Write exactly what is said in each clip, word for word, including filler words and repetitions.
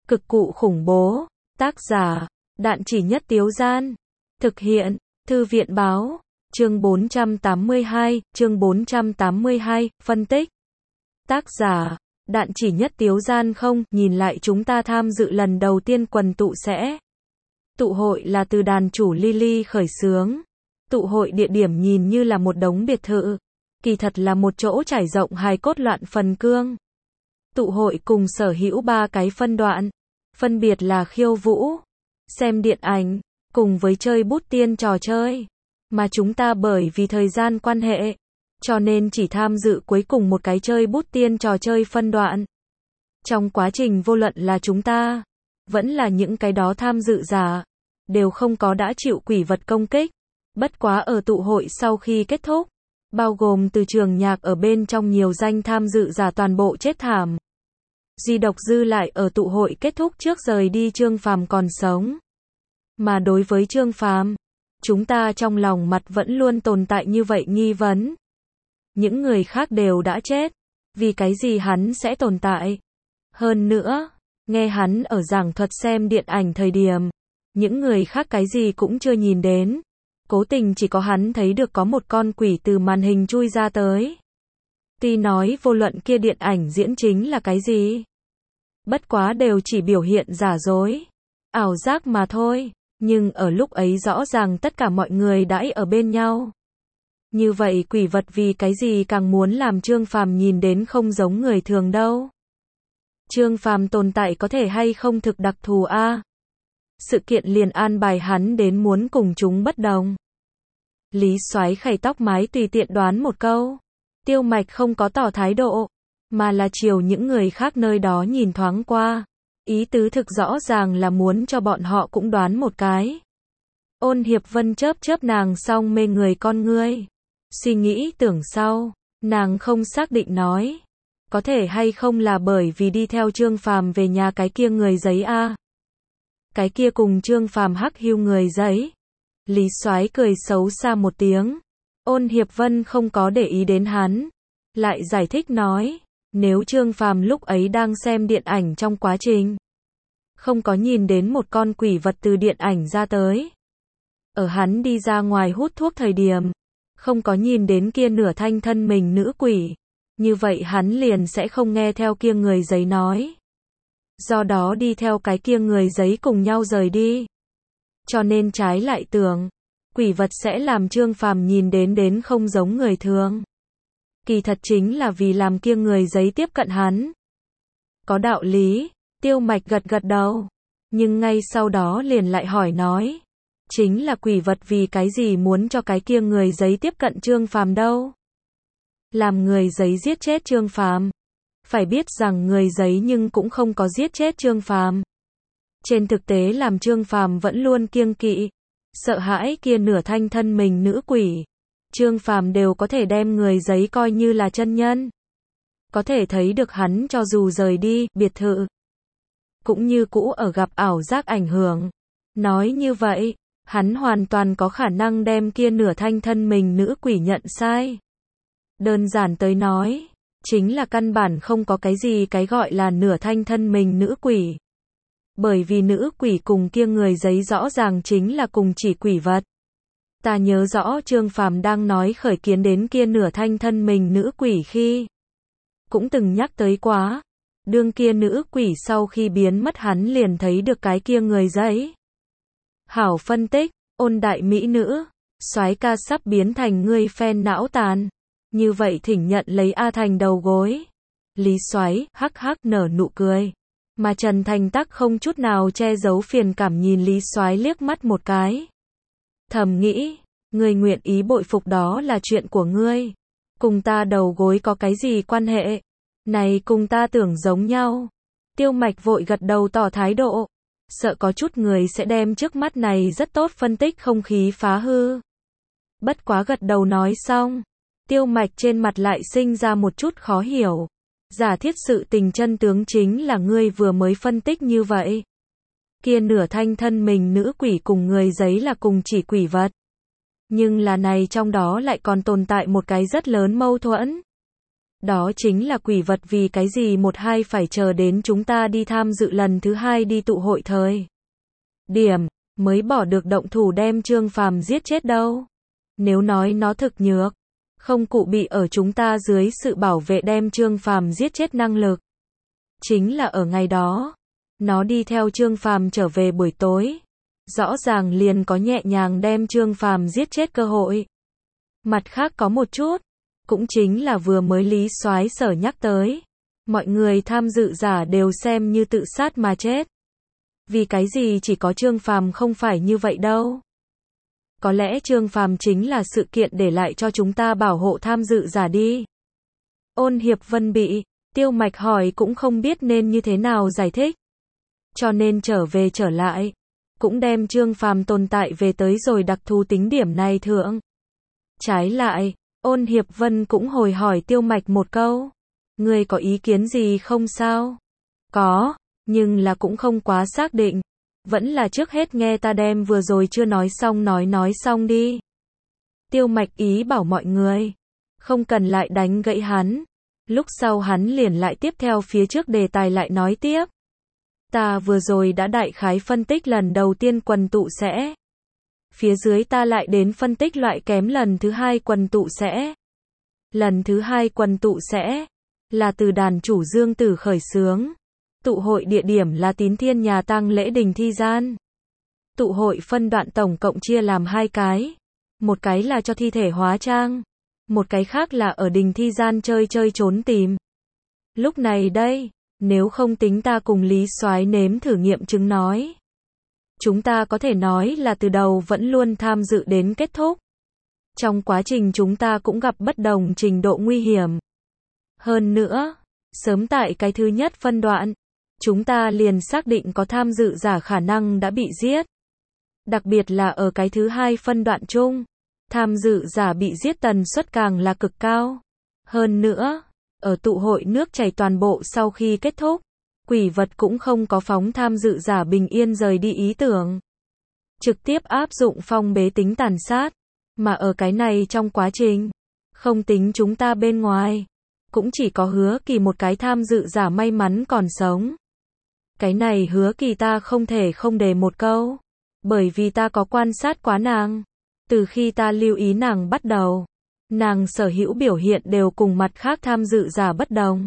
Cực cụ khủng bố. Tác giả, Đạn Chỉ Nhất Tiếu Gian. Thực hiện, Thư viện báo. Chương bốn trăm tám mươi hai, chương bốn trăm tám mươi hai, phân tích. Tác giả, Đạn Chỉ Nhất Tiếu Gian. Không, nhìn lại chúng ta tham dự lần đầu tiên quần tụ sẽ. Tụ hội là từ đàn chủ Lily khởi xướng. Tụ hội địa điểm nhìn như là một đống biệt thự. Kỳ thật là một chỗ trải rộng hài cốt loạn phần cương. Tụ hội cùng sở hữu ba cái phân đoạn. Phân biệt là khiêu vũ, xem điện ảnh, cùng với chơi bút tiên trò chơi. Mà chúng ta bởi vì thời gian quan hệ, cho nên chỉ tham dự cuối cùng một cái chơi bút tiên trò chơi phân đoạn. Trong quá trình vô luận là chúng ta, vẫn là những cái đó tham dự giả, đều không có đã chịu quỷ vật công kích. Bất quá ở tụ hội sau khi kết thúc, bao gồm từ trường nhạc ở bên trong nhiều danh tham dự giả toàn bộ chết thảm. Duy độc dư lại ở tụ hội kết thúc trước rời đi Trương Phàm còn sống. Mà đối với Trương Phàm, chúng ta trong lòng mặt vẫn luôn tồn tại như vậy nghi vấn. Những người khác đều đã chết, vì cái gì hắn sẽ tồn tại? Hơn nữa, nghe hắn ở giảng thuật xem điện ảnh thời điểm, những người khác cái gì cũng chưa nhìn đến. Cố tình chỉ có hắn thấy được có một con quỷ từ màn hình chui ra tới. Tuy nói vô luận kia điện ảnh diễn chính là cái gì, bất quá đều chỉ biểu hiện giả dối, ảo giác mà thôi. Nhưng ở lúc ấy rõ ràng tất cả mọi người đãi ở bên nhau. Như vậy quỷ vật vì cái gì càng muốn làm Trương Phàm nhìn đến không giống người thường đâu. Trương Phàm tồn tại có thể hay không thực đặc thù a? À? Sự kiện liền an bài hắn đến muốn cùng chúng bất đồng. Lý Soái khẩy tóc mái tùy tiện đoán một câu. Tiêu Mạch không có tỏ thái độ, mà là chiều những người khác nơi đó nhìn thoáng qua. Ý tứ thực rõ ràng là muốn cho bọn họ cũng đoán một cái. Ôn Hiệp Vân chớp chớp nàng xong mê người con ngươi. Suy nghĩ tưởng sau, nàng không xác định nói. Có thể hay không là bởi vì đi theo Trương Phàm về nhà cái kia người giấy a? À? Cái kia cùng Trương Phàm hắc hiu người giấy. Lý Soái cười xấu xa một tiếng. Ôn Hiệp Vân không có để ý đến hắn, lại giải thích nói, nếu Trương Phàm lúc ấy đang xem điện ảnh trong quá trình, không có nhìn đến một con quỷ vật từ điện ảnh ra tới. Ở hắn đi ra ngoài hút thuốc thời điểm, không có nhìn đến kia nửa thanh thân mình nữ quỷ, như vậy hắn liền sẽ không nghe theo kia người giấy nói. Do đó đi theo cái kia người giấy cùng nhau rời đi. Cho nên trái lại tưởng, quỷ vật sẽ làm Trương Phàm nhìn đến đến không giống người thường. Kỳ thật chính là vì làm kia người giấy tiếp cận hắn. Có đạo lý, Tiêu Mạch gật gật đầu. Nhưng ngay sau đó liền lại hỏi nói. Chính là quỷ vật vì cái gì muốn cho cái kia người giấy tiếp cận Trương Phàm đâu? Làm người giấy giết chết Trương Phàm. Phải biết rằng người giấy nhưng cũng không có giết chết Trương Phàm. Trên thực tế làm Trương Phàm vẫn luôn kiêng kỵ, sợ hãi kia nửa thanh thân mình nữ quỷ. Trương Phàm đều có thể đem người giấy coi như là chân nhân. Có thể thấy được hắn cho dù rời đi biệt thự, cũng như cũ ở gặp ảo giác ảnh hưởng. Nói như vậy, hắn hoàn toàn có khả năng đem kia nửa thanh thân mình nữ quỷ nhận sai. Đơn giản tới nói, chính là căn bản không có cái gì cái gọi là nửa thanh thân mình nữ quỷ. Bởi vì nữ quỷ cùng kia người giấy rõ ràng chính là cùng chỉ quỷ vật. Ta nhớ rõ Trương Phàm đang nói khởi kiến đến kia nửa thanh thân mình nữ quỷ khi cũng từng nhắc tới quá. Đương kia nữ quỷ sau khi biến mất hắn liền thấy được cái kia người giấy. Hảo phân tích, Ôn đại mỹ nữ, soái ca sắp biến thành ngươi phen não tàn. Như vậy thỉnh nhận lấy A Thành đầu gối. Lý Soái hắc hắc nở nụ cười. Mà Trần Thành Tắc không chút nào che giấu phiền cảm nhìn Lý Soái liếc mắt một cái. Thầm nghĩ, ngươi nguyện ý bội phục đó là chuyện của ngươi. Cùng ta đầu gối có cái gì quan hệ? Này cùng ta tưởng giống nhau. Tiêu Mạch vội gật đầu tỏ thái độ. Sợ có chút người sẽ đem trước mắt này rất tốt phân tích không khí phá hư. Bất quá gật đầu nói xong. Tiêu Mạch trên mặt lại sinh ra một chút khó hiểu. Giả thiết sự tình chân tướng chính là ngươi vừa mới phân tích như vậy. Kia nửa thanh thân mình nữ quỷ cùng người giấy là cùng chỉ quỷ vật. Nhưng là này trong đó lại còn tồn tại một cái rất lớn mâu thuẫn. Đó chính là quỷ vật vì cái gì một hai phải chờ đến chúng ta đi tham dự lần thứ hai đi tụ hội thời điểm, mới bỏ được động thủ đem Trương Phàm giết chết đâu. Nếu nói nó thực nhược, không cụ bị ở chúng ta dưới sự bảo vệ đem Trương Phàm giết chết năng lực. Chính là ở ngày đó, nó đi theo Trương Phàm trở về buổi tối, rõ ràng liền có nhẹ nhàng đem Trương Phàm giết chết cơ hội. Mặt khác có một chút, cũng chính là vừa mới Lý Soái Sở nhắc tới, mọi người tham dự giả đều xem như tự sát mà chết. Vì cái gì chỉ có Trương Phàm không phải như vậy đâu? Có lẽ Trương Phàm chính là sự kiện để lại cho chúng ta bảo hộ tham dự giả đi. Ôn Hiệp Vân bị Tiêu Mạch hỏi cũng không biết nên như thế nào giải thích. Cho nên trở về trở lại, cũng đem Trương Phàm tồn tại về tới rồi đặc thù tính điểm này thượng. Trái lại, Ôn Hiệp Vân cũng hồi hỏi Tiêu Mạch một câu. Ngươi có ý kiến gì không sao? Có, nhưng là cũng không quá xác định. Vẫn là trước hết nghe ta đem vừa rồi chưa nói xong nói nói xong đi. Tiêu Mạch ý bảo mọi người, không cần lại đánh gãy hắn. Lúc sau hắn liền lại tiếp theo phía trước đề tài lại nói tiếp. Ta vừa rồi đã đại khái phân tích lần đầu tiên quần tụ sẽ. Phía dưới ta lại đến phân tích loại kém lần thứ hai quần tụ sẽ. Lần thứ hai quần tụ sẽ là từ đàn chủ Dương Tử khởi xướng. Tụ hội địa điểm là Tín Thiên nhà tang lễ đình thi gian. Tụ hội phân đoạn tổng cộng chia làm hai cái. Một cái là cho thi thể hóa trang. Một cái khác là ở đình thi gian chơi chơi trốn tìm. Lúc này đây, nếu không tính ta cùng Lý Soái nếm thử nghiệm chứng nói. Chúng ta có thể nói là từ đầu vẫn luôn tham dự đến kết thúc. Trong quá trình chúng ta cũng gặp bất đồng trình độ nguy hiểm. Hơn nữa, sớm tại cái thứ nhất phân đoạn, chúng ta liền xác định có tham dự giả khả năng đã bị giết. Đặc biệt là ở cái thứ hai phân đoạn chung, tham dự giả bị giết tần suất càng là cực cao. Hơn nữa, ở tụ hội nước chảy toàn bộ sau khi kết thúc, quỷ vật cũng không có phóng tham dự giả bình yên rời đi ý tưởng. Trực tiếp áp dụng phong bế tính tàn sát, mà ở cái này trong quá trình, không tính chúng ta bên ngoài, cũng chỉ có Hứa Kỳ một cái tham dự giả may mắn còn sống. Cái này Hứa Kỳ ta không thể không đề một câu, bởi vì ta có quan sát quá nàng. Từ khi ta lưu ý nàng bắt đầu, nàng sở hữu biểu hiện đều cùng mặt khác tham dự giả bất đồng.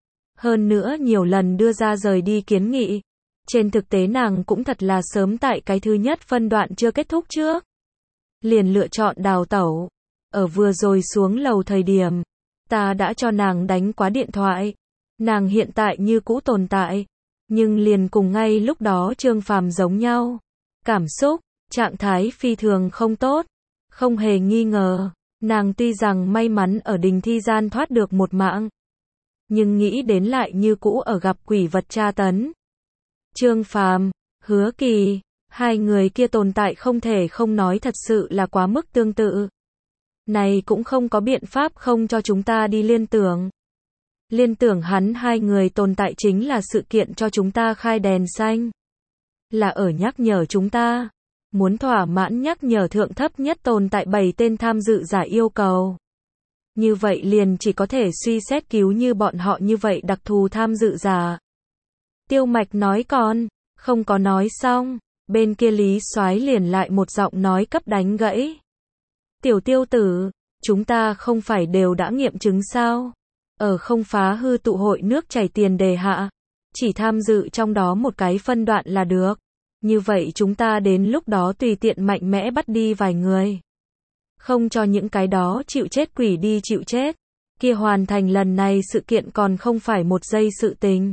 Hơn nữa nhiều lần đưa ra rời đi kiến nghị. Trên thực tế nàng cũng thật là sớm tại cái thứ nhất phân đoạn chưa kết thúc trước. Liền lựa chọn đào tẩu. Ở vừa rồi xuống lầu thời điểm, ta đã cho nàng đánh quá điện thoại. Nàng hiện tại như cũ tồn tại. Nhưng liền cùng ngay lúc đó Trương Phàm giống nhau. Cảm xúc, trạng thái phi thường không tốt. Không hề nghi ngờ, nàng tuy rằng may mắn ở đình thi gian thoát được một mạng. Nhưng nghĩ đến lại như cũ ở gặp quỷ vật tra tấn. Trương Phàm, Hứa Kỳ, hai người kia tồn tại không thể không nói thật sự là quá mức tương tự. Này cũng không có biện pháp không cho chúng ta đi liên tưởng. Liên tưởng hắn hai người tồn tại chính là sự kiện cho chúng ta khai đèn xanh. Là ở nhắc nhở chúng ta. Muốn thỏa mãn nhắc nhở thượng thấp nhất tồn tại bảy tên tham dự giả yêu cầu. Như vậy liền chỉ có thể suy xét cứu như bọn họ như vậy đặc thù tham dự giả. Tiêu Mạch nói còn, không có nói xong, bên kia Lý Soái liền lại một giọng nói cấp đánh gãy. Tiểu Tiêu tử, chúng ta không phải đều đã nghiệm chứng sao? Ở không phá hư tụ hội nước chảy tiền đề hạ, chỉ tham dự trong đó một cái phân đoạn là được. Như vậy chúng ta đến lúc đó tùy tiện mạnh mẽ bắt đi vài người. Không cho những cái đó chịu chết quỷ đi chịu chết. Kia hoàn thành lần này sự kiện còn không phải một giây sự tình.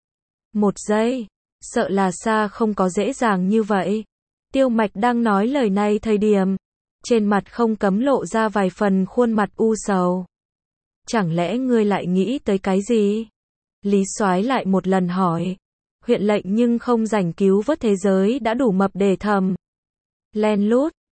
Một giây, sợ là xa không có dễ dàng như vậy. Tiêu Mạch đang nói lời này thời điểm, trên mặt không cấm lộ ra vài phần khuôn mặt u sầu. Chẳng lẽ ngươi lại nghĩ tới cái gì? Lý Soái lại một lần hỏi. Huyện lệnh nhưng không rảnh cứu vớt thế giới đã đủ mập để thầm. Len lút,